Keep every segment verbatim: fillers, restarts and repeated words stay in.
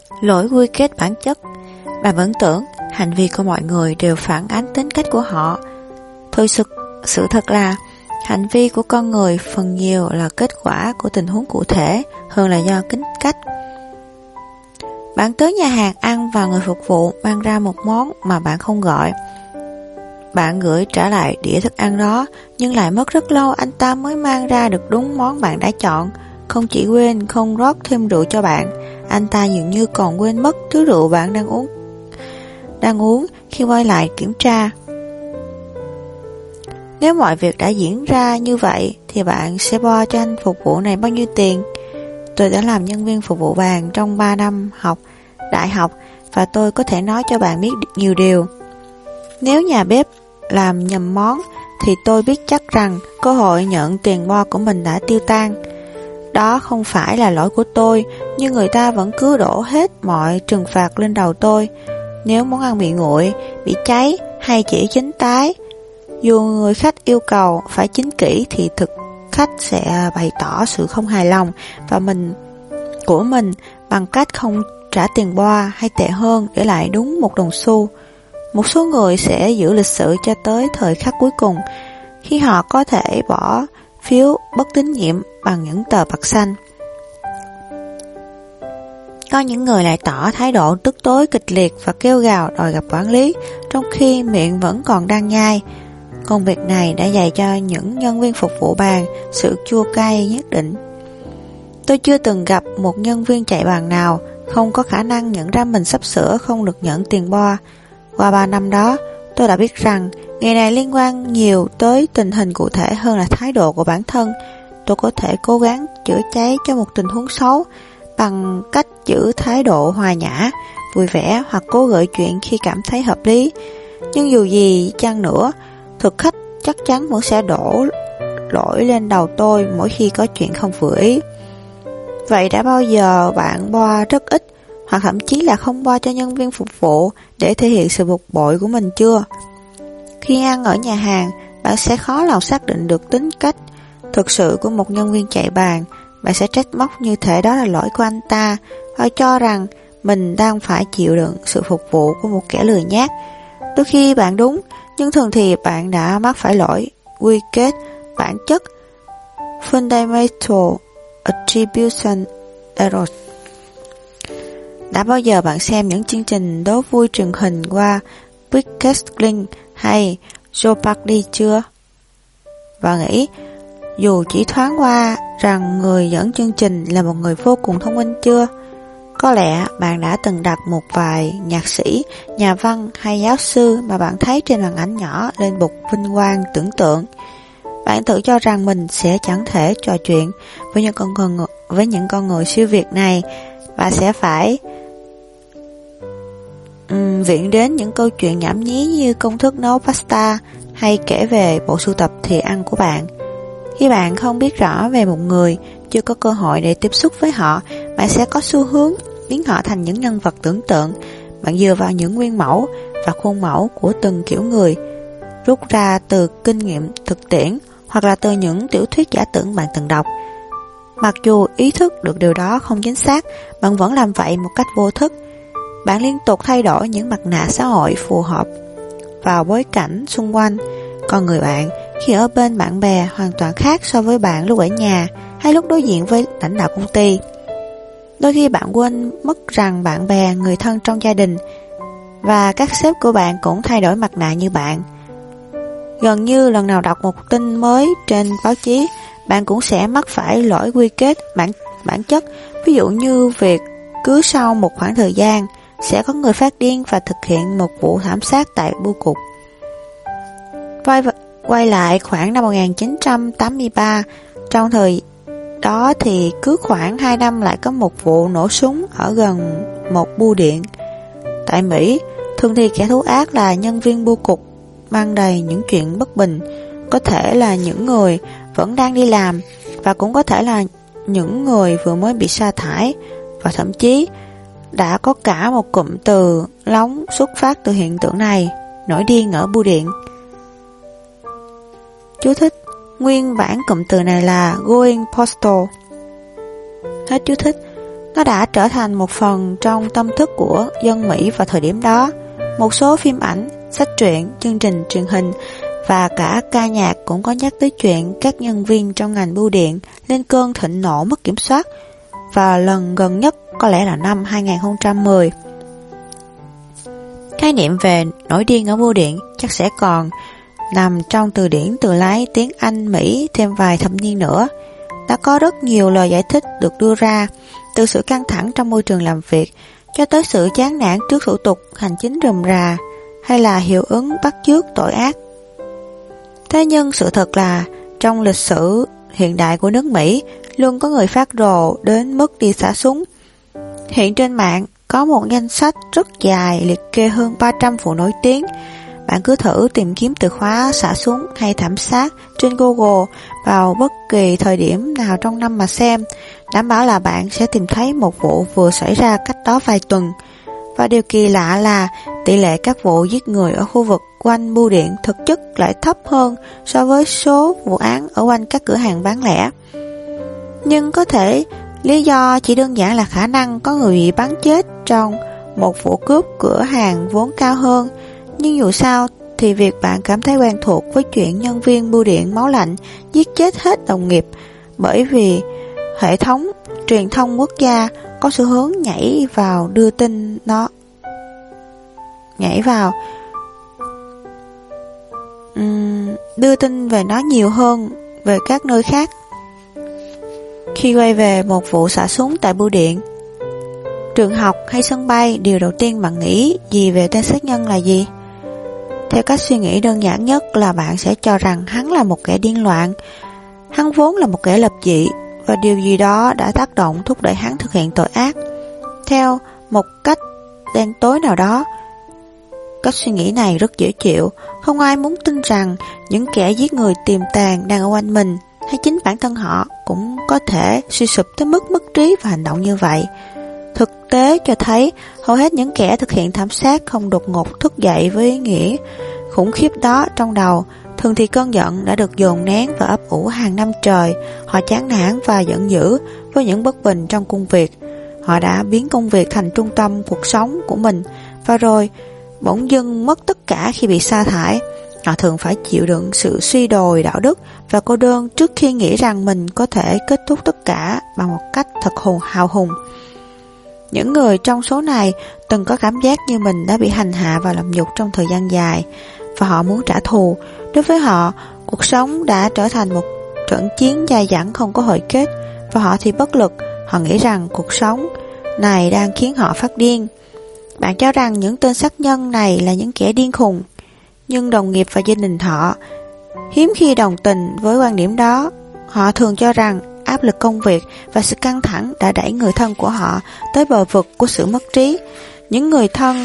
Lỗi quy kết bản chất. Bạn vẫn tưởng hành vi của mọi người đều phản ánh tính cách của họ. Thôi sự, sự thật là hành vi của con người phần nhiều là kết quả của tình huống cụ thể hơn là do tính cách. Bạn tới nhà hàng ăn và người phục vụ mang ra một món mà bạn không gọi. Bạn gửi trả lại đĩa thức ăn đó, nhưng lại mất rất lâu anh ta mới mang ra được đúng món bạn đã chọn. Không chỉ quên không rót thêm rượu cho bạn, anh ta dường như còn quên mất thứ rượu bạn đang uống đang uống khi quay lại kiểm tra. Nếu mọi việc đã diễn ra như vậy thì bạn sẽ bo cho anh phục vụ này bao nhiêu tiền? Tôi đã làm nhân viên phục vụ bàn trong ba năm học đại học và tôi có thể nói cho bạn biết nhiều điều. Nếu nhà bếp làm nhầm món thì tôi biết chắc rằng cơ hội nhận tiền bo của mình đã tiêu tan. Đó không phải là lỗi của tôi, nhưng người ta vẫn cứ đổ hết mọi trừng phạt lên đầu tôi. Nếu món ăn bị nguội, bị cháy hay chỉ chín tái, dù người khách yêu cầu phải chín kỹ thì thực khách sẽ bày tỏ sự không hài lòng và mình của mình bằng cách không trả tiền boa hay tệ hơn để lại đúng một đồng xu. Một số người sẽ giữ lịch sự cho tới thời khắc cuối cùng, khi họ có thể bỏ phiếu bất tín nhiệm bằng những tờ bạc xanh. Có những người lại tỏ thái độ tức tối kịch liệt và kêu gào đòi gặp quản lý, trong khi miệng vẫn còn đang nhai. Công việc này đã dạy cho những nhân viên phục vụ bàn sự chua cay nhất định. Tôi chưa từng gặp một nhân viên chạy bàn nào không có khả năng nhận ra mình sắp sửa không được nhận tiền bo. Qua ba năm đó, tôi đã biết rằng nghề này liên quan nhiều tới tình hình cụ thể hơn là thái độ của bản thân. Tôi có thể cố gắng chữa cháy cho một tình huống xấu bằng cách giữ thái độ hòa nhã, vui vẻ hoặc cố gợi chuyện khi cảm thấy hợp lý. Nhưng dù gì chăng nữa, thực khách chắc chắn vẫn sẽ đổ lỗi lên đầu tôi mỗi khi có chuyện không vừa ý. Vậy đã bao giờ bạn bo rất ít hoặc thậm chí là không bo cho nhân viên phục vụ để thể hiện sự bực bội của mình chưa? Khi ăn ở nhà hàng, bạn sẽ khó lòng xác định được tính cách thực sự của một nhân viên chạy bàn. Bạn sẽ trách móc như thể đó là lỗi của anh ta, hoặc cho rằng mình đang phải chịu đựng sự phục vụ của một kẻ lười nhác. Đôi khi bạn đúng, nhưng thường thì bạn đã mắc phải lỗi quy kết bản chất Fundamental Attribution Error. Đã bao giờ bạn xem những chương trình đố vui truyền hình qua Quickcasting hay Jeopardy chưa? Và nghĩ, dù chỉ thoáng qua rằng người dẫn chương trình là một người vô cùng thông minh chưa? Có lẽ bạn đã từng đặt một vài nhạc sĩ, nhà văn hay giáo sư mà bạn thấy trên màn ảnh nhỏ lên bục vinh quang tưởng tượng. Bạn tự cho rằng mình sẽ chẳng thể trò chuyện với những con người, với những con người siêu việt này và sẽ phải um, viện đến những câu chuyện nhảm nhí như công thức nấu pasta hay kể về bộ sưu tập thìa ăn của bạn. Khi bạn không biết rõ về một người, chưa có cơ hội để tiếp xúc với họ, bạn sẽ có xu hướng biến họ thành những nhân vật tưởng tượng. Bạn dựa vào những nguyên mẫu và khuôn mẫu của từng kiểu người, rút ra từ kinh nghiệm thực tiễn hoặc là từ những tiểu thuyết giả tưởng bạn từng đọc. Mặc dù ý thức được điều đó không chính xác, bạn vẫn làm vậy một cách vô thức. Bạn liên tục thay đổi những mặt nạ xã hội phù hợp vào bối cảnh xung quanh. Con người bạn khi ở bên bạn bè hoàn toàn khác so với bạn lúc ở nhà hay lúc đối diện với lãnh đạo công ty. Đôi khi bạn quên mất rằng bạn bè, người thân trong gia đình và các sếp của bạn cũng thay đổi mặt nạ như bạn. Gần như lần nào đọc một tin mới trên báo chí, bạn cũng sẽ mắc phải lỗi quy kết bản, bản chất. Ví dụ như việc cứ sau một khoảng thời gian sẽ có người phát điên và thực hiện một vụ thảm sát tại bưu cục. Quay, quay lại khoảng năm một nghìn chín trăm tám mươi ba, trong thời đó thì cứ khoảng hai năm lại có một vụ nổ súng ở gần một bưu điện. Tại Mỹ, thường thì kẻ thù ác là nhân viên bưu cục mang đầy những chuyện bất bình, có thể là những người vẫn đang đi làm và cũng có thể là những người vừa mới bị sa thải, và thậm chí đã có cả một cụm từ lóng xuất phát từ hiện tượng này, nổi điên ở bưu điện. Chú thích: nguyên bản cụm từ này là going postal. Hết chú thích. Nó đã trở thành một phần trong tâm thức của dân Mỹ vào thời điểm đó. Một số phim ảnh, sách truyện, chương trình truyền hình và cả ca nhạc cũng có nhắc tới chuyện các nhân viên trong ngành bưu điện lên cơn thịnh nộ mất kiểm soát, và lần gần nhất có lẽ là năm hai không một không. Khái niệm về nổi điên ở bưu điện chắc sẽ còn nằm trong từ điển từ lái tiếng Anh Mỹ thêm vài thập niên nữa. Đã có rất nhiều lời giải thích được đưa ra, từ sự căng thẳng trong môi trường làm việc cho tới sự chán nản trước thủ tục hành chính rườm rà, hay là hiệu ứng bắt chước tội ác. Thế nhưng sự thật là trong lịch sử hiện đại của nước Mỹ luôn có người phát rồ đến mức đi xả súng. Hiện trên mạng có một danh sách rất dài liệt kê hơn ba trăm vụ nổi tiếng. Bạn cứ thử tìm kiếm từ khóa xả súng hay thảm sát trên Google vào bất kỳ thời điểm nào trong năm mà xem, đảm bảo là bạn sẽ tìm thấy một vụ vừa xảy ra cách đó vài tuần. Và điều kỳ lạ là tỷ lệ các vụ giết người ở khu vực quanh bưu điện thực chất lại thấp hơn so với số vụ án ở quanh các cửa hàng bán lẻ. Nhưng có thể lý do chỉ đơn giản là khả năng có người bị bắn chết trong một vụ cướp cửa hàng vốn cao hơn. Nhưng dù sao thì việc bạn cảm thấy quen thuộc với chuyện nhân viên bưu điện máu lạnh giết chết hết đồng nghiệp bởi vì hệ thống truyền thông quốc gia có xu hướng nhảy vào đưa tin nó nhảy vào um, đưa tin về nó nhiều hơn về các nơi khác. Khi quay về một vụ xả súng tại bưu điện, trường học hay sân bay, điều đầu tiên bạn nghĩ gì về tên sát nhân là gì? Theo cách suy nghĩ đơn giản nhất là bạn sẽ cho rằng hắn là một kẻ điên loạn. Hắn vốn là một kẻ lập dị, và điều gì đó đã tác động thúc đẩy hắn thực hiện tội ác. Theo một cách đen tối nào đó, cách suy nghĩ này rất dễ chịu. Không ai muốn tin rằng những kẻ giết người tiềm tàng đang ở quanh mình, hay chính bản thân họ cũng có thể suy sụp tới mức mất trí và hành động như vậy. Thực tế cho thấy hầu hết những kẻ thực hiện thảm sát không đột ngột thức dậy với ý nghĩa khủng khiếp đó trong đầu. Thường thì cơn giận đã được dồn nén và ấp ủ hàng năm trời. Họ chán nản và giận dữ với những bất bình trong công việc. Họ đã biến công việc thành trung tâm cuộc sống của mình, và rồi bỗng dưng mất tất cả khi bị sa thải. Họ thường phải chịu đựng sự suy đồi đạo đức và cô đơn trước khi nghĩ rằng mình có thể kết thúc tất cả bằng một cách thật hùng hào hùng. Những người trong số này từng có cảm giác như mình đã bị hành hạ và làm nhục trong thời gian dài, và họ muốn trả thù. Đối với họ, cuộc sống đã trở thành một trận chiến dai dẳng không có hồi kết, và họ thì bất lực. Họ nghĩ rằng cuộc sống này đang khiến họ phát điên. Bạn cho rằng những tên sát nhân này là những kẻ điên khùng, nhưng đồng nghiệp và gia đình họ hiếm khi đồng tình với quan điểm đó. Họ thường cho rằng áp lực công việc và sự căng thẳng đã đẩy người thân của họ tới bờ vực của sự mất trí. Những người thân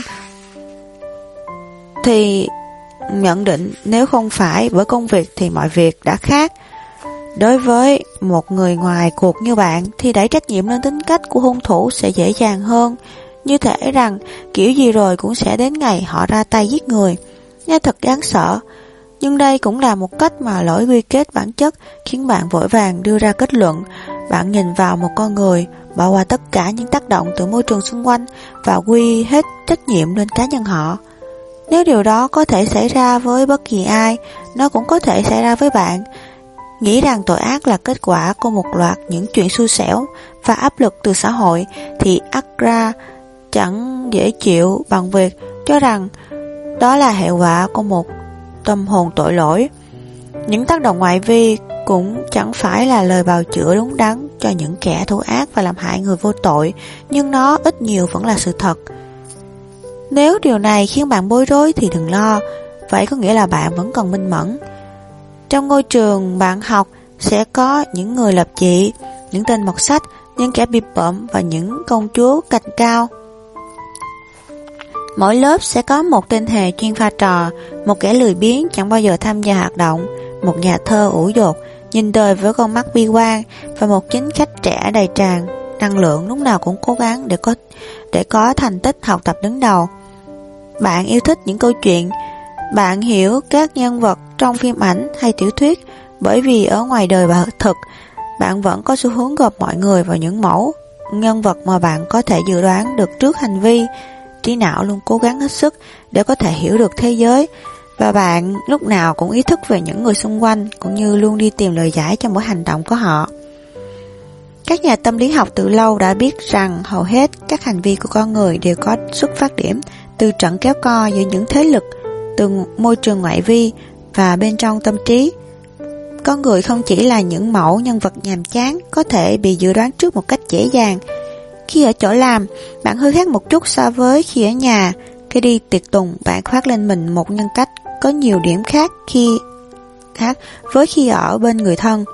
thì nhận định nếu không phải bởi công việc thì mọi việc đã khác. Đối với một người ngoài cuộc như bạn thì đẩy trách nhiệm lên tính cách của hung thủ sẽ dễ dàng hơn. Như thể rằng kiểu gì rồi cũng sẽ đến ngày họ ra tay giết người. Nghe thật đáng sợ. Nhưng đây cũng là một cách mà lỗi quy kết bản chất khiến bạn vội vàng đưa ra kết luận. Bạn nhìn vào một con người, bỏ qua tất cả những tác động từ môi trường xung quanh và quy hết trách nhiệm lên cá nhân họ. Nếu điều đó có thể xảy ra với bất kỳ ai, nó cũng có thể xảy ra với bạn. Nghĩ rằng tội ác là kết quả của một loạt những chuyện xui xẻo và áp lực từ xã hội thì ắt ra chẳng dễ chịu bằng việc cho rằng đó là hệ quả của một tâm hồn tội lỗi. Những tác động ngoại vi cũng chẳng phải là lời bào chữa đúng đắn cho những kẻ thù ác và làm hại người vô tội, nhưng nó ít nhiều vẫn là sự thật. Nếu điều này khiến bạn bối rối thì đừng lo, vậy có nghĩa là bạn vẫn còn minh mẫn. Trong ngôi trường bạn học sẽ có những người lập dị, những tên mọt sách, những kẻ bịp bợm và những công chúa cành cao. Mỗi lớp sẽ có một tên hề chuyên pha trò, một kẻ lười biếng chẳng bao giờ tham gia hoạt động, một nhà thơ ủ dột nhìn đời với con mắt bi quan, và một chính khách trẻ đầy tràn năng lượng lúc nào cũng cố gắng để có để có thành tích học tập đứng đầu. Bạn yêu thích những câu chuyện, bạn hiểu các nhân vật trong phim ảnh hay tiểu thuyết, bởi vì ở ngoài đời và thực, bạn vẫn có xu hướng gộp mọi người vào những mẫu nhân vật mà bạn có thể dự đoán được trước hành vi. Trí não luôn cố gắng hết sức để có thể hiểu được thế giới, và bạn lúc nào cũng ý thức về những người xung quanh, cũng như luôn đi tìm lời giải cho mỗi hành động của họ. Các nhà tâm lý học từ lâu đã biết rằng hầu hết các hành vi của con người đều có xuất phát điểm từ trận kéo co giữa những thế lực từ môi trường ngoại vi và bên trong tâm trí. Con người không chỉ là những mẫu nhân vật nhàm chán có thể bị dự đoán trước một cách dễ dàng. Khi ở chỗ làm, bạn hơi khác một chút so với khi ở nhà. Khi đi tiệc tùng, bạn khoác lên mình một nhân cách có nhiều điểm khác khi khác với khi ở bên người thân.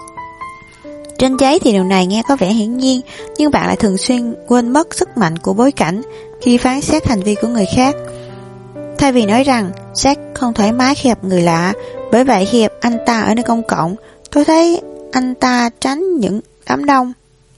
Trên giấy thì điều này nghe có vẻ hiển nhiên, nhưng bạn lại thường xuyên quên mất sức mạnh của bối cảnh khi phán xét hành vi của người khác. Thay vì nói rằng Jack không thoải mái khi gặp người lạ, bởi vậy khi gặp anh ta ở nơi công cộng, tôi thấy anh ta tránh những đám đông,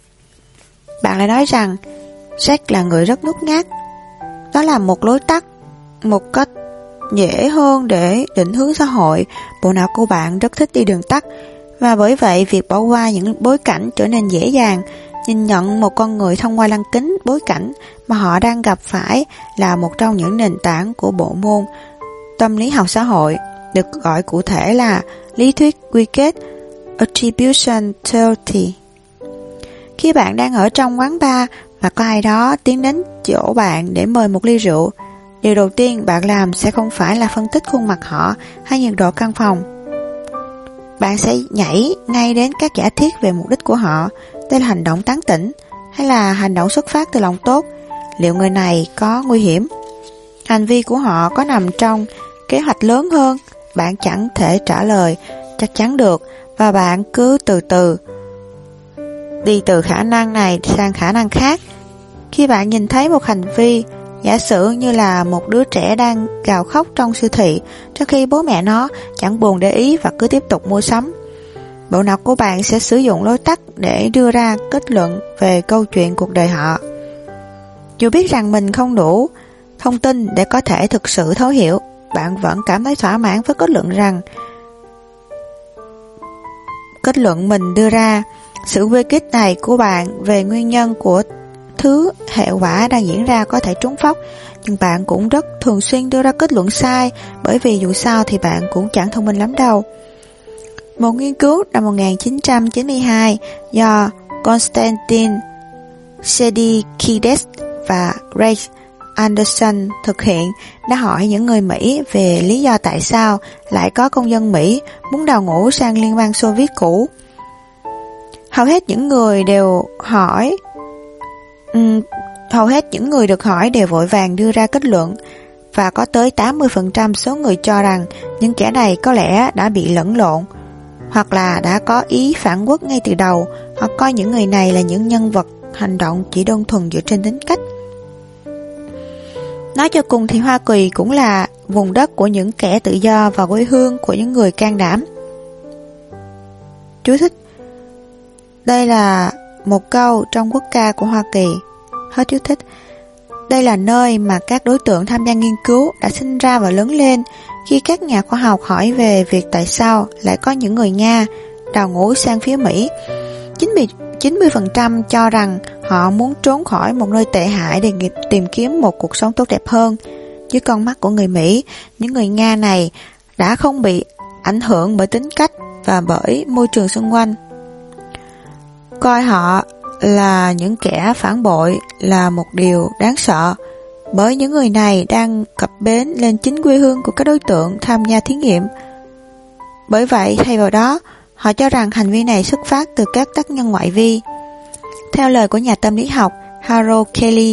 bạn lại nói rằng Jack là người rất nhút nhát. Đó là một lối tắt, một cách dễ hơn để định hướng xã hội. Bộ não của bạn rất thích đi đường tắt, và bởi vậy việc bỏ qua những bối cảnh trở nên dễ dàng. Nhìn nhận một con người thông qua lăng kính bối cảnh mà họ đang gặp phải là một trong những nền tảng của bộ môn tâm lý học xã hội, được gọi cụ thể là lý thuyết quy kết Attribution Theory. Khi bạn đang ở trong quán bar và có ai đó tiến đến chỗ bạn để mời một ly rượu, điều đầu tiên bạn làm sẽ không phải là phân tích khuôn mặt họ hay nhiệt độ căn phòng. Bạn sẽ nhảy ngay đến các giả thiết về mục đích của họ. Đây là hành động tán tỉnh hay là hành động xuất phát từ lòng tốt? Liệu người này có nguy hiểm? Hành vi của họ có nằm trong kế hoạch lớn hơn? Bạn chẳng thể trả lời chắc chắn được, và bạn cứ từ từ đi từ khả năng này sang khả năng khác. Khi bạn nhìn thấy một hành vi, giả sử như là một đứa trẻ đang gào khóc trong siêu thị, trong khi bố mẹ nó chẳng buồn để ý và cứ tiếp tục mua sắm, bộ não của bạn sẽ sử dụng lối tắt để đưa ra kết luận về câu chuyện cuộc đời họ. Dù biết rằng mình không đủ thông tin để có thể thực sự thấu hiểu, bạn vẫn cảm thấy thỏa mãn với kết luận rằng kết luận mình đưa ra. Sự quy kết này của bạn về nguyên nhân của thứ hệ quả đang diễn ra có thể trúng phóc, nhưng bạn cũng rất thường xuyên đưa ra kết luận sai, bởi vì dù sao thì bạn cũng chẳng thông minh lắm đâu. Một nghiên cứu năm một nghìn chín trăm chín mươi hai do Konstantin Sedikides và Ray Anderson thực hiện đã hỏi những người Mỹ về lý do tại sao lại có công dân Mỹ muốn đào ngũ sang Liên bang Xô Viết cũ. Hầu hết những người đều hỏi um, hầu hết những người được hỏi đều vội vàng đưa ra kết luận, và có tới tám mươi phần trăm số người cho rằng những kẻ này có lẽ đã bị lẫn lộn, hoặc là đã có ý phản quốc ngay từ đầu, hoặc coi những người này là những nhân vật hành động chỉ đơn thuần dựa trên tính cách. Nói cho cùng thì Hoa Kỳ cũng là vùng đất của những kẻ tự do và quê hương của những người can đảm. Chú thích: đây là một câu trong quốc ca của Hoa Kỳ. Hết chú thích. Đây là nơi mà các đối tượng tham gia nghiên cứu đã sinh ra và lớn lên. Khi các nhà khoa học hỏi về việc tại sao lại có những người Nga đào ngũ sang phía Mỹ, chín mươi phần trăm cho rằng họ muốn trốn khỏi một nơi tệ hại để tìm kiếm một cuộc sống tốt đẹp hơn. Dưới con mắt của người Mỹ, những người Nga này đã không bị ảnh hưởng bởi tính cách và bởi môi trường xung quanh. Coi họ là những kẻ phản bội là một điều đáng sợ, bởi những người này đang cập bến lên chính quê hương của các đối tượng tham gia thí nghiệm. Bởi vậy, thay vào đó, họ cho rằng hành vi này xuất phát từ các tác nhân ngoại vi. Theo lời của nhà tâm lý học Harold Kelly,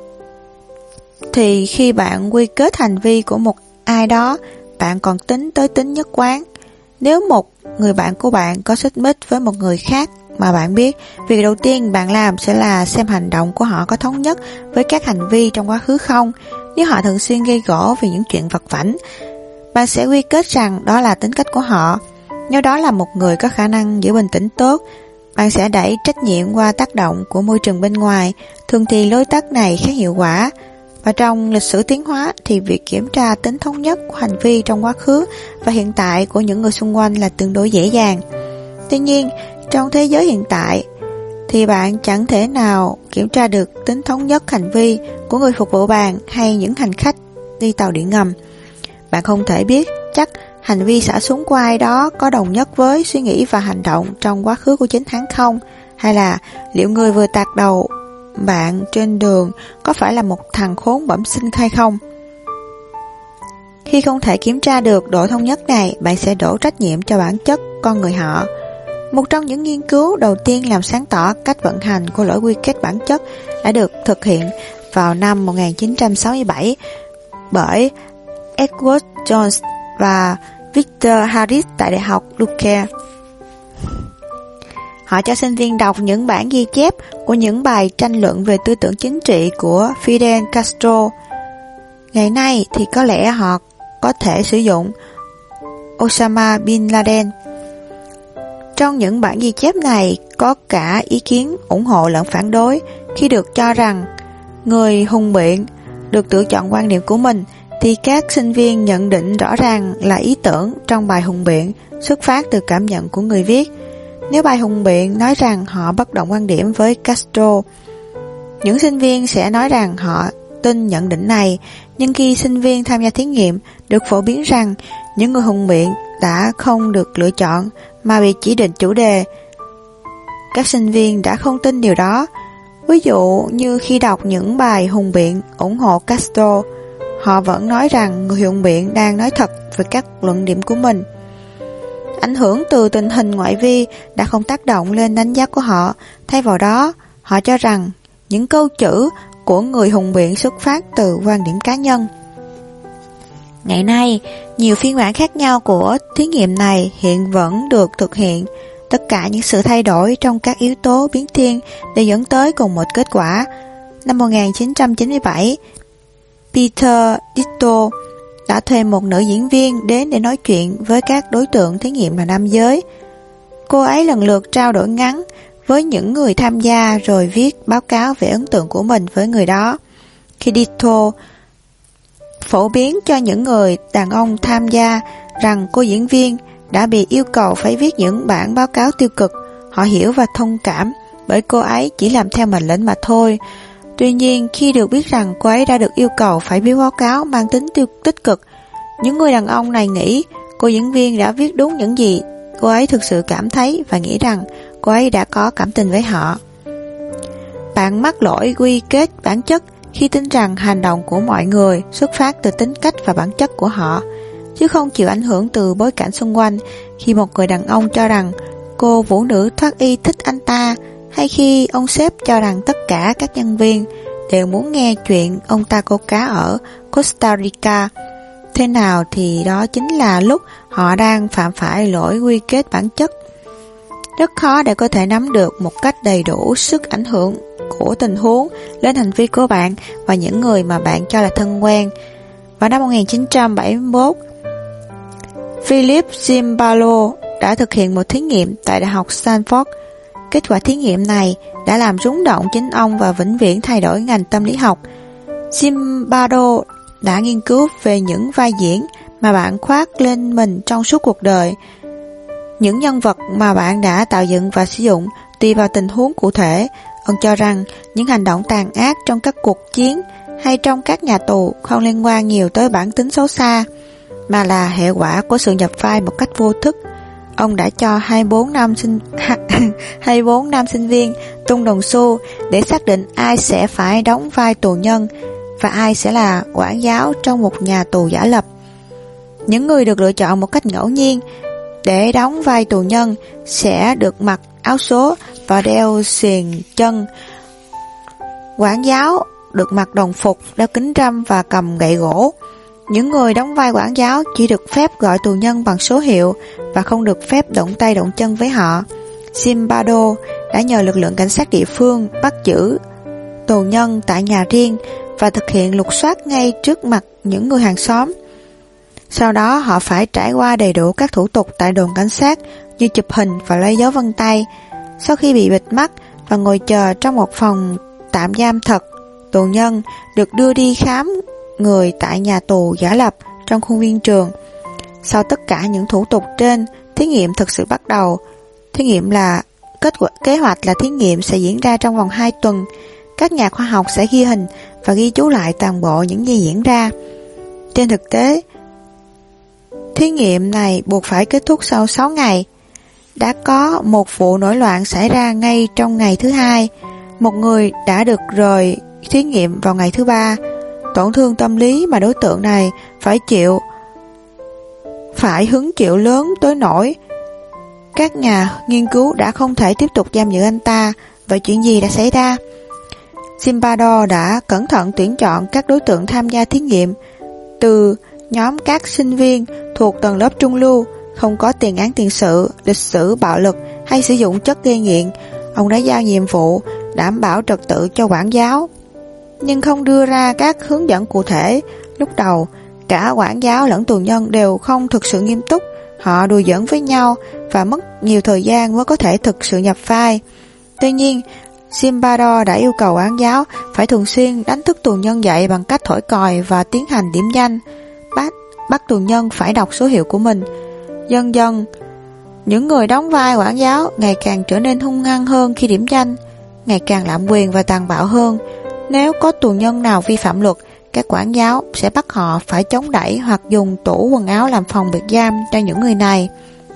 thì khi bạn quy kết hành vi của một ai đó, bạn còn tính tới tính nhất quán. Nếu một người bạn của bạn có xích mích với một người khác mà bạn biết, việc đầu tiên bạn làm sẽ là xem hành động của họ có thống nhất với các hành vi trong quá khứ không. Nếu họ thường xuyên gây gổ vì những chuyện vặt vãnh, bạn sẽ quy kết rằng đó là tính cách của họ. Nếu đó là một người có khả năng giữ bình tĩnh tốt, bạn sẽ đẩy trách nhiệm qua tác động của môi trường bên ngoài. Thường thì lối tắt này khá hiệu quả, và trong lịch sử tiến hóa thì việc kiểm tra tính thống nhất của hành vi trong quá khứ và hiện tại của những người xung quanh là tương đối dễ dàng. Tuy nhiên, trong thế giới hiện tại thì bạn chẳng thể nào kiểm tra được tính thống nhất hành vi của người phục vụ bạn hay những hành khách đi tàu điện ngầm. Bạn không thể biết chắc hành vi xả súng của ai đó có đồng nhất với suy nghĩ và hành động trong quá khứ của chính hắn không, hay là liệu người vừa tạt đầu bạn trên đường có phải là một thằng khốn bẩm sinh hay không. Khi không thể kiểm tra được độ thống nhất này, bạn sẽ đổ trách nhiệm cho bản chất con người họ. Một trong những nghiên cứu đầu tiên làm sáng tỏ cách vận hành của lỗi quy kết bản chất đã được thực hiện vào năm một nghìn chín trăm sáu mươi bảy bởi Edward Jones và Victor Harris tại Đại học Duke. Họ cho sinh viên đọc những bản ghi chép của những bài tranh luận về tư tưởng chính trị của Fidel Castro. Ngày nay thì có lẽ họ có thể sử dụng Osama Bin Laden. Trong những bản ghi chép này có cả ý kiến ủng hộ lẫn phản đối. Khi được cho rằng người hùng biện được tự chọn quan điểm của mình, thì các sinh viên nhận định rõ ràng là ý tưởng trong bài hùng biện xuất phát từ cảm nhận của người viết. Nếu bài hùng biện nói rằng họ bất đồng quan điểm với Castro, những sinh viên sẽ nói rằng họ tin nhận định này. Nhưng khi sinh viên tham gia thí nghiệm được phổ biến rằng những người hùng biện đã không được lựa chọn mà bị chỉ định chủ đề, các sinh viên đã không tin điều đó. Ví dụ như khi đọc những bài hùng biện ủng hộ Castro, họ vẫn nói rằng người hùng biện đang nói thật về các luận điểm của mình. Ảnh hưởng từ tình hình ngoại vi đã không tác động lên đánh giá của họ. Thay vào đó, họ cho rằng những câu chữ của người hùng biện xuất phát từ quan điểm cá nhân. Ngày nay, nhiều phiên bản khác nhau của thí nghiệm này hiện vẫn được thực hiện. Tất cả những sự thay đổi trong các yếu tố biến thiên để dẫn tới cùng một kết quả. Năm một nghìn chín trăm chín mươi bảy, Peter Ditto đã thuê một nữ diễn viên đến để nói chuyện với các đối tượng thí nghiệm là nam giới. Cô ấy lần lượt trao đổi ngắn với những người tham gia rồi viết báo cáo về ấn tượng của mình với người đó. Khi Ditto phổ biến cho những người đàn ông tham gia rằng cô diễn viên đã bị yêu cầu phải viết những bản báo cáo tiêu cực, họ hiểu và thông cảm bởi cô ấy chỉ làm theo mệnh lệnh mà thôi. Tuy nhiên, khi được biết rằng cô ấy đã được yêu cầu phải viết báo cáo mang tính tiêu tích cực, những người đàn ông này nghĩ cô diễn viên đã viết đúng những gì cô ấy thực sự cảm thấy và nghĩ rằng cô ấy đã có cảm tình với họ. Bạn mắc lỗi quy kết bản chất khi tin rằng hành động của mọi người xuất phát từ tính cách và bản chất của họ, chứ không chịu ảnh hưởng từ bối cảnh xung quanh. Khi một người đàn ông cho rằng cô vũ nữ thoát y thích anh ta, hay khi ông sếp cho rằng tất cả các nhân viên đều muốn nghe chuyện ông ta câu cá ở Costa Rica thế nào, thì đó chính là lúc họ đang phạm phải lỗi quy kết bản chất. Rất khó để có thể nắm được một cách đầy đủ sức ảnh hưởng của tình huống lên hành vi của bạn và những người mà bạn cho là thân quen. Vào năm một nghìn chín trăm bảy mươi mốt, Philip Zimbaldo đã thực hiện một thí nghiệm tại Đại học Stanford. Kết quả thí nghiệm này đã làm rung động chính ông và vĩnh viễn thay đổi ngành tâm lý học. Zimbaldo đã nghiên cứu về những vai diễn mà bạn khoác lên mình trong suốt cuộc đời. Những nhân vật mà bạn đã tạo dựng và sử dụng tùy vào tình huống cụ thể. Ông cho rằng những hành động tàn ác trong các cuộc chiến hay trong các nhà tù không liên quan nhiều tới bản tính xấu xa, mà là hệ quả của sự nhập vai một cách vô thức. Ông đã cho hai mươi bốn nam sinh hai mươi bốn nam sinh viên tung đồng xu để xác định ai sẽ phải đóng vai tù nhân và ai sẽ là quản giáo trong một nhà tù giả lập. Những người được lựa chọn một cách ngẫu nhiên để đóng vai tù nhân sẽ được mặc áo số và đeo xiềng chân. Quản giáo được mặc đồng phục, đeo kính râm và cầm gậy gỗ. Những người đóng vai quản giáo chỉ được phép gọi tù nhân bằng số hiệu và không được phép động tay động chân với họ. Zimbaldo đã nhờ lực lượng cảnh sát địa phương bắt giữ tù nhân tại nhà riêng và thực hiện lục soát ngay trước mặt những người hàng xóm. Sau đó họ phải trải qua đầy đủ các thủ tục tại đồn cảnh sát như chụp hình và lấy dấu vân tay. Sau khi bị bịt mắt và ngồi chờ trong một phòng tạm giam thật, tù nhân được đưa đi khám người tại nhà tù giả lập trong khuôn viên trường. Sau tất cả những thủ tục trên, thí nghiệm thực sự bắt đầu. Thí nghiệm là kết quả kế hoạch là thí nghiệm sẽ diễn ra trong vòng hai tuần. Các nhà khoa học sẽ ghi hình và ghi chú lại toàn bộ những gì diễn ra. Trên thực tế, thí nghiệm này buộc phải kết thúc sau sáu ngày. Đã có một vụ nổi loạn xảy ra ngay trong ngày thứ hai. Một người đã được rời thí nghiệm vào ngày thứ ba. Tổn thương tâm lý mà đối tượng này phải chịu phải hứng chịu lớn tới nỗi các nhà nghiên cứu đã không thể tiếp tục giam giữ anh ta. Vậy chuyện gì đã xảy ra? Zimbardo đã cẩn thận tuyển chọn các đối tượng tham gia thí nghiệm từ nhóm các sinh viên thuộc tầng lớp trung lưu, không có tiền án tiền sự, lịch sử bạo lực hay sử dụng chất gây nghiện. Ông đã giao nhiệm vụ đảm bảo trật tự cho quản giáo, nhưng không đưa ra các hướng dẫn cụ thể. Lúc đầu, cả quản giáo lẫn tù nhân đều không thực sự nghiêm túc. Họ đùa giỡn với nhau và mất nhiều thời gian mới có thể thực sự nhập vai. Tuy nhiên, Zimbardo đã yêu cầu quản giáo phải thường xuyên đánh thức tù nhân dậy bằng cách thổi còi và tiến hành điểm danh, bắt, bắt tù nhân phải đọc số hiệu của mình. Dần dần, những người đóng vai quản giáo ngày càng trở nên hung hăng hơn khi điểm danh, ngày càng lạm quyền và tàn bạo hơn. Nếu có tù nhân nào vi phạm luật, các quản giáo sẽ bắt họ phải chống đẩy hoặc dùng tủ quần áo làm phòng biệt giam cho những người này.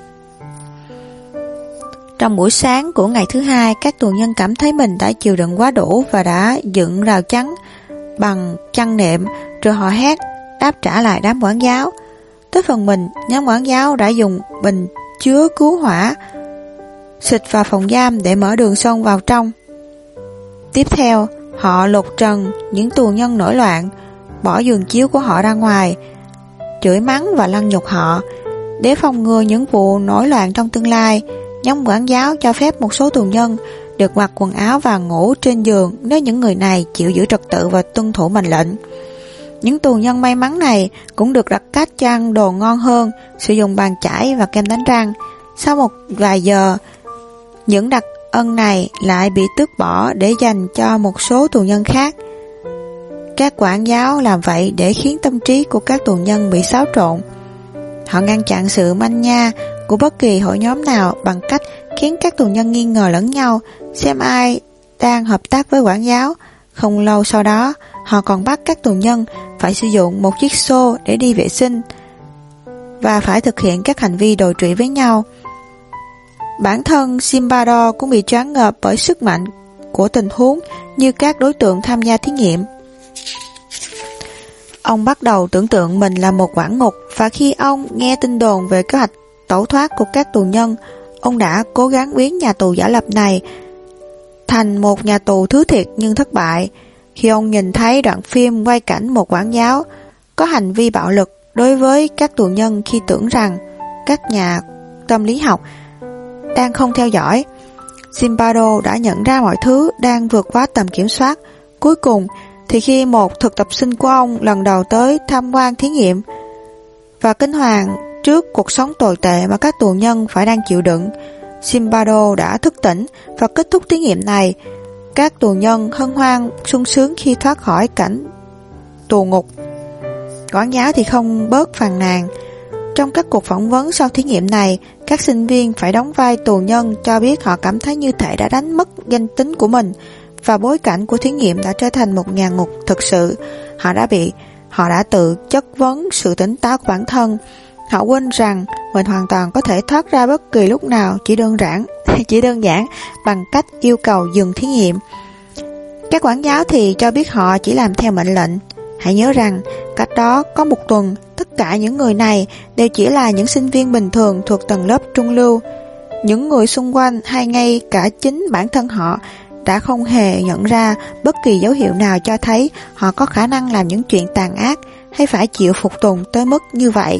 Trong buổi sáng của ngày thứ hai, các tù nhân cảm thấy mình đã chịu đựng quá đủ và đã dựng rào chắn bằng chăn nệm, rồi họ hét đáp trả lại đám quản giáo. Tới phần mình, nhóm quản giáo đã dùng bình chứa cứu hỏa xịt vào phòng giam để mở đường xông vào trong. Tiếp theo, họ lột trần những tù nhân nổi loạn, bỏ giường chiếu của họ ra ngoài, chửi mắng và lăng nhục họ. Để phòng ngừa những vụ nổi loạn trong tương lai, nhóm quản giáo cho phép một số tù nhân được mặc quần áo và ngủ trên giường nếu những người này chịu giữ trật tự và tuân thủ mệnh lệnh. Những tù nhân may mắn này cũng được đặt cách cho ăn đồ ngon hơn, sử dụng bàn chải và kem đánh răng. Sau một vài giờ, những đặc ân này lại bị tước bỏ để dành cho một số tù nhân khác. Các quản giáo làm vậy để khiến tâm trí của các tù nhân bị xáo trộn. Họ ngăn chặn sự manh nha của bất kỳ hội nhóm nào bằng cách khiến các tù nhân nghi ngờ lẫn nhau, xem ai đang hợp tác với quản giáo. Không lâu sau đó, họ còn bắt các tù nhân phải sử dụng một chiếc xô để đi vệ sinh và phải thực hiện các hành vi đồi trụy với nhau. Bản thân Zimbardo cũng bị choáng ngợp bởi sức mạnh của tình huống như các đối tượng tham gia thí nghiệm. Ông bắt đầu tưởng tượng mình là một quản ngục, và khi ông nghe tin đồn về kế hoạch tẩu thoát của các tù nhân, ông đã cố gắng biến nhà tù giả lập này thành một nhà tù thứ thiệt nhưng thất bại. Khi ông nhìn thấy đoạn phim quay cảnh một quản giáo có hành vi bạo lực đối với các tù nhân khi tưởng rằng các nhà tâm lý học đang không theo dõi, Zimbardo đã nhận ra mọi thứ đang vượt quá tầm kiểm soát. Cuối cùng thì khi một thực tập sinh của ông lần đầu tới tham quan thí nghiệm và kinh hoàng trước cuộc sống tồi tệ mà các tù nhân phải đang chịu đựng, Zimbardo đã thức tỉnh và kết thúc thí nghiệm này. Các tù nhân hân hoan sung sướng khi thoát khỏi cảnh tù ngục. Quản giáo thì không bớt phàn nàn. Trong các cuộc phỏng vấn sau thí nghiệm này, các sinh viên phải đóng vai tù nhân cho biết họ cảm thấy như thể đã đánh mất danh tính của mình và bối cảnh của thí nghiệm đã trở thành một nhà ngục thực sự. Họ đã bị họ đã tự chất vấn sự tỉnh táo của bản thân. Họ quên rằng mình hoàn toàn có thể thoát ra bất kỳ lúc nào, chỉ đơn giản chỉ đơn giản bằng cách yêu cầu dừng thí nghiệm. Các quản giáo thì cho biết họ chỉ làm theo mệnh lệnh. Hãy nhớ rằng cách đó có một tuần, tất cả những người này đều chỉ là những sinh viên bình thường thuộc tầng lớp trung lưu. Những người xung quanh hay ngay cả chính bản thân họ đã không hề nhận ra bất kỳ dấu hiệu nào cho thấy họ có khả năng làm những chuyện tàn ác hay phải chịu phục tùng tới mức như vậy.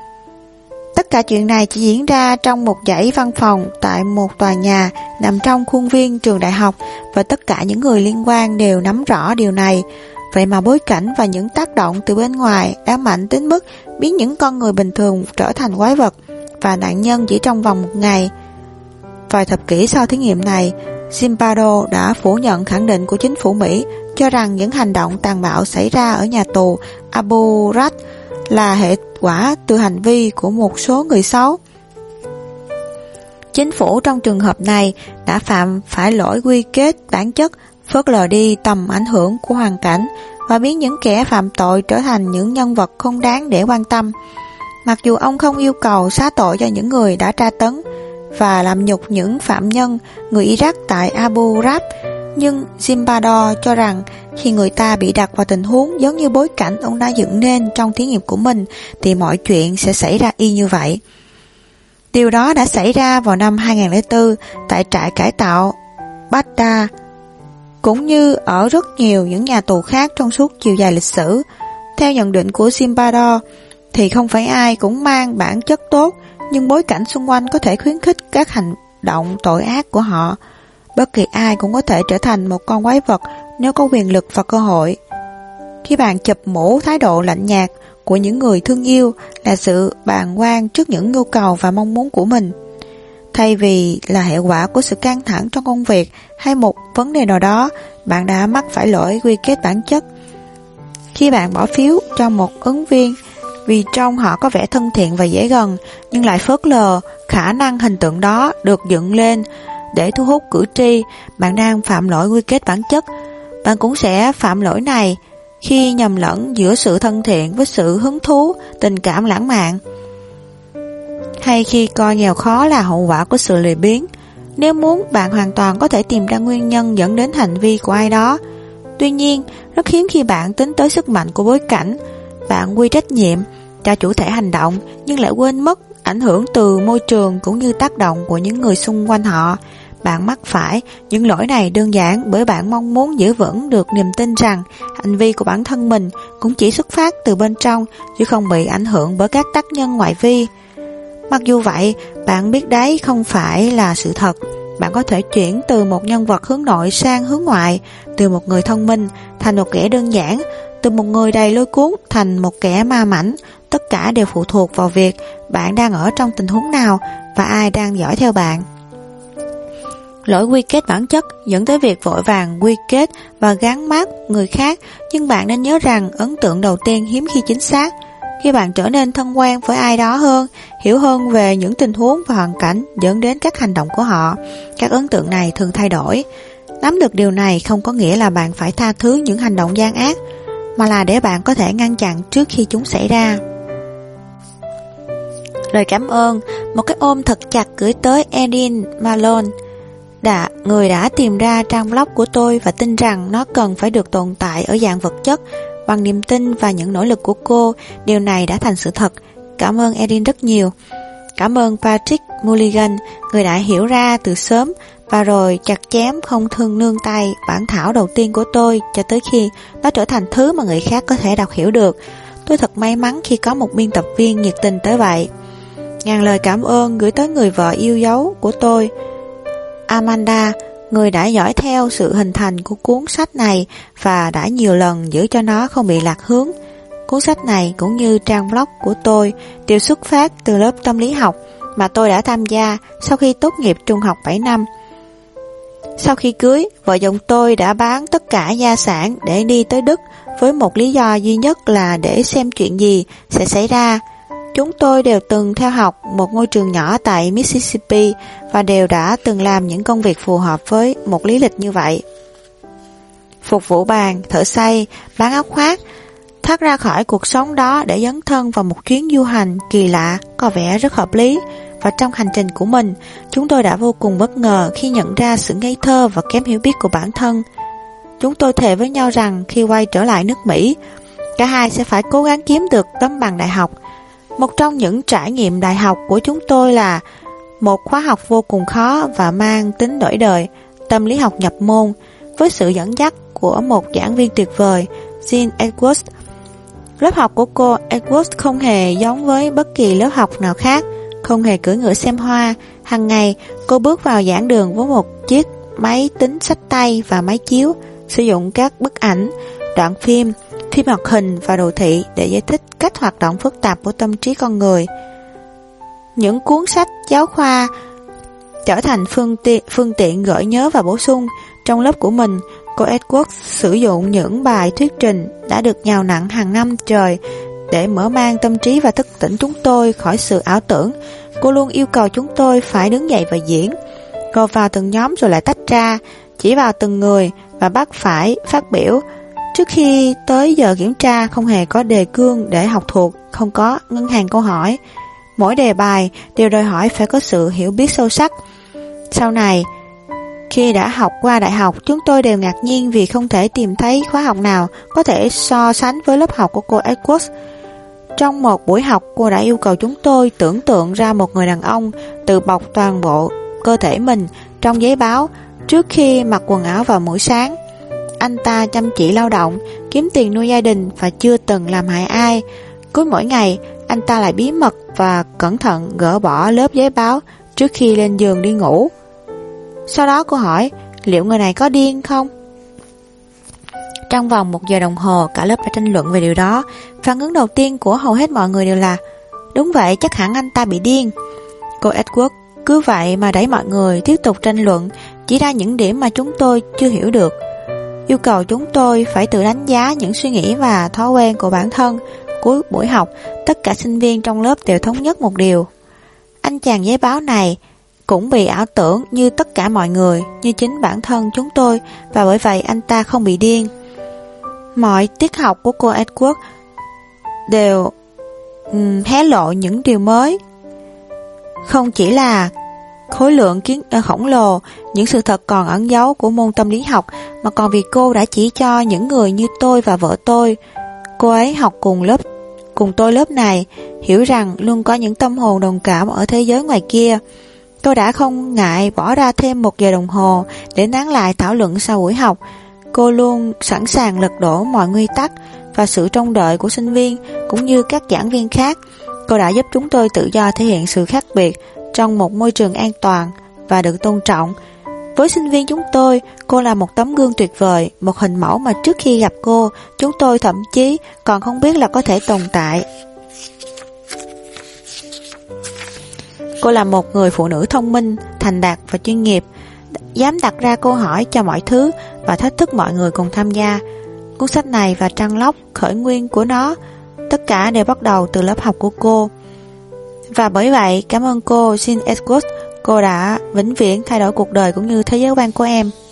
Tất cả chuyện này chỉ diễn ra trong một dãy văn phòng tại một tòa nhà nằm trong khuôn viên trường đại học, và tất cả những người liên quan đều nắm rõ điều này. Vậy mà bối cảnh và những tác động từ bên ngoài đã mạnh đến mức biến những con người bình thường trở thành quái vật và nạn nhân chỉ trong vòng một ngày. Vài thập kỷ sau thí nghiệm này, Zimbardo đã phủ nhận khẳng định của chính phủ Mỹ cho rằng những hành động tàn bạo xảy ra ở nhà tù Abu Ghraib là hệ quả từ hành vi của một số người xấu. Chính phủ trong trường hợp này đã phạm phải lỗi quy kết bản chất, phớt lờ đi tầm ảnh hưởng của hoàn cảnh và biến những kẻ phạm tội trở thành những nhân vật không đáng để quan tâm. Mặc dù ông không yêu cầu xá tội cho những người đã tra tấn và làm nhục những phạm nhân người Iraq tại Abu Ghraib, nhưng Zimbardo cho rằng khi người ta bị đặt vào tình huống giống như bối cảnh ông đã dựng nên trong thí nghiệm của mình thì mọi chuyện sẽ xảy ra y như vậy. Điều đó đã xảy ra vào năm hai không không bốn tại trại cải tạo Baghdad, cũng như ở rất nhiều những nhà tù khác trong suốt chiều dài lịch sử. Theo nhận định của Zimbardo thì không phải ai cũng mang bản chất tốt, nhưng bối cảnh xung quanh có thể khuyến khích các hành động tội ác của họ. Bất kỳ ai cũng có thể trở thành một con quái vật nếu có quyền lực và cơ hội. Khi bạn chụp mũ thái độ lạnh nhạt của những người thương yêu là sự bàng quan trước những nhu cầu và mong muốn của mình, thay vì là hệ quả của sự căng thẳng trong công việc hay một vấn đề nào đó, bạn đã mắc phải lỗi quy kết bản chất. Khi bạn bỏ phiếu cho một ứng viên vì trông họ có vẻ thân thiện và dễ gần, nhưng lại phớt lờ khả năng hình tượng đó được dựng lên để thu hút cử tri, bạn đang phạm lỗi quy kết bản chất. Bạn cũng sẽ phạm lỗi này khi nhầm lẫn giữa sự thân thiện với sự hứng thú, tình cảm lãng mạn, hay khi coi nghèo khó là hậu quả của sự lười biếng. Nếu muốn, bạn hoàn toàn có thể tìm ra nguyên nhân dẫn đến hành vi của ai đó. Tuy nhiên, rất hiếm khi bạn tính tới sức mạnh của bối cảnh. Bạn quy trách nhiệm cho chủ thể hành động nhưng lại quên mất ảnh hưởng từ môi trường cũng như tác động của những người xung quanh họ. Bạn mắc phải những lỗi này đơn giản bởi bạn mong muốn giữ vững được niềm tin rằng hành vi của bản thân mình cũng chỉ xuất phát từ bên trong chứ không bị ảnh hưởng bởi các tác nhân ngoại vi. Mặc dù vậy, bạn biết đấy không phải là sự thật. Bạn có thể chuyển từ một nhân vật hướng nội sang hướng ngoại, từ một người thông minh thành một kẻ đơn giản, từ một người đầy lôi cuốn thành một kẻ ma mãnh. Tất cả đều phụ thuộc vào việc bạn đang ở trong tình huống nào và ai đang dõi theo bạn. Lỗi quy kết bản chất dẫn tới việc vội vàng quy kết và gắn mác người khác, nhưng bạn nên nhớ rằng ấn tượng đầu tiên hiếm khi chính xác. Khi bạn trở nên thân quen với ai đó hơn, hiểu hơn về những tình huống và hoàn cảnh dẫn đến các hành động của họ, các ấn tượng này thường thay đổi. Nắm được điều này không có nghĩa là bạn phải tha thứ những hành động gian ác, mà là để bạn có thể ngăn chặn trước khi chúng xảy ra. Lời cảm ơn, một cái ôm thật chặt gửi tới Edin Malone, đã, người đã tìm ra trang blog của tôi và tin rằng nó cần phải được tồn tại ở dạng vật chất. Bằng niềm tin và những nỗ lực của cô, điều này đã thành sự thật. Cảm ơn Edin rất nhiều. Cảm ơn Patrick Mulligan, người đã hiểu ra từ sớm và rồi chặt chém không thương nương tay bản thảo đầu tiên của tôi cho tới khi nó trở thành thứ mà người khác có thể đọc hiểu được. Tôi thật may mắn khi có một biên tập viên nhiệt tình tới vậy. Ngàn lời cảm ơn gửi tới người vợ yêu dấu của tôi, Amanda, người đã dõi theo sự hình thành của cuốn sách này và đã nhiều lần giữ cho nó không bị lạc hướng. Cuốn sách này cũng như trang blog của tôi đều xuất phát từ lớp tâm lý học mà tôi đã tham gia sau khi tốt nghiệp trung học bảy năm. Sau khi cưới, vợ chồng tôi đã bán tất cả gia sản để đi tới Đức với một lý do duy nhất là để xem chuyện gì sẽ xảy ra. Chúng tôi đều từng theo học một ngôi trường nhỏ tại Mississippi và đều đã từng làm những công việc phù hợp với một lý lịch như vậy. Phục vụ bàn, thợ xây, bán áo khoác, thoát ra khỏi cuộc sống đó để dấn thân vào một chuyến du hành kỳ lạ có vẻ rất hợp lý. Và trong hành trình của mình, chúng tôi đã vô cùng bất ngờ khi nhận ra sự ngây thơ và kém hiểu biết của bản thân. Chúng tôi thề với nhau rằng khi quay trở lại nước Mỹ, cả hai sẽ phải cố gắng kiếm được tấm bằng đại học. Một trong những trải nghiệm đại học của chúng tôi là một khóa học vô cùng khó và mang tính đổi đời, tâm lý học nhập môn, với sự dẫn dắt của một giảng viên tuyệt vời, Jean Edwards. Lớp học của cô Edwards không hề giống với bất kỳ lớp học nào khác, không hề cưỡi ngựa xem hoa. Hàng ngày, cô bước vào giảng đường với một chiếc máy tính xách tay và máy chiếu, sử dụng các bức ảnh, đoạn phim, phim hoạt hình và đồ thị để giải thích cách hoạt động phức tạp của tâm trí con người. Những cuốn sách giáo khoa trở thành phương tiện, phương tiện gợi nhớ và bổ sung. Trong lớp của mình, cô Edwards sử dụng những bài thuyết trình đã được nhào nặn hàng năm trời để mở mang tâm trí và thức tỉnh chúng tôi khỏi sự ảo tưởng. Cô luôn yêu cầu chúng tôi phải đứng dậy và diễn. Cô vào từng nhóm rồi lại tách ra, chỉ vào từng người và bắt phải phát biểu. Trước khi tới giờ kiểm tra không hề có đề cương để học thuộc, không có ngân hàng câu hỏi. Mỗi đề bài đều đòi hỏi phải có sự hiểu biết sâu sắc. Sau này, khi đã học qua đại học, chúng tôi đều ngạc nhiên vì không thể tìm thấy khóa học nào có thể so sánh với lớp học của cô Edwards. Trong một buổi học, cô đã yêu cầu chúng tôi tưởng tượng ra một người đàn ông tự bọc toàn bộ cơ thể mình trong giấy báo trước khi mặc quần áo vào buổi sáng. Anh ta chăm chỉ lao động, kiếm tiền nuôi gia đình và chưa từng làm hại ai. Cuối mỗi ngày, anh ta lại bí mật và cẩn thận gỡ bỏ lớp giấy báo trước khi lên giường đi ngủ. Sau đó cô hỏi, liệu người này có điên không? Trong vòng một giờ đồng hồ, cả lớp đã tranh luận về điều đó. Phản ứng đầu tiên của hầu hết mọi người đều là, đúng vậy, chắc hẳn anh ta bị điên. Cô Edwards cứ vậy mà đẩy mọi người tiếp tục tranh luận, chỉ ra những điểm mà chúng tôi chưa hiểu được. Yêu cầu chúng tôi phải tự đánh giá những suy nghĩ và thói quen của bản thân. Cuối buổi học, tất cả sinh viên trong lớp đều thống nhất một điều. Anh chàng giấy báo này cũng bị ảo tưởng như tất cả mọi người, như chính bản thân chúng tôi, và bởi vậy anh ta không bị điên. Mọi tiết học của cô Edwards đều um, hé lộ những điều mới. Không chỉ là khối lượng kiến uh, khổng lồ, những sự thật còn ẩn giấu của môn tâm lý học, mà còn vì cô đã chỉ cho những người như tôi và vợ tôi. Cô ấy học cùng lớp cùng tôi lớp này, hiểu rằng luôn có những tâm hồn đồng cảm ở thế giới ngoài kia. Tôi đã không ngại bỏ ra thêm một giờ đồng hồ để nán lại thảo luận sau buổi học. Cô luôn sẵn sàng lật đổ mọi nguyên tắc và sự trông đợi của sinh viên cũng như các giảng viên khác. Cô đã giúp chúng tôi tự do thể hiện sự khác biệt trong một môi trường an toàn và được tôn trọng. Với sinh viên chúng tôi, cô là một tấm gương tuyệt vời, một hình mẫu mà trước khi gặp cô, chúng tôi thậm chí còn không biết là có thể tồn tại. Cô là một người phụ nữ thông minh, thành đạt và chuyên nghiệp, dám đặt ra câu hỏi cho mọi thứ và thách thức mọi người cùng tham gia. Cuốn sách này và trang log khởi nguyên của nó, tất cả đều bắt đầu từ lớp học của cô. Và bởi vậy, cảm ơn cô, Jean Edwards, cô đã vĩnh viễn thay đổi cuộc đời cũng như thế giới quan của em.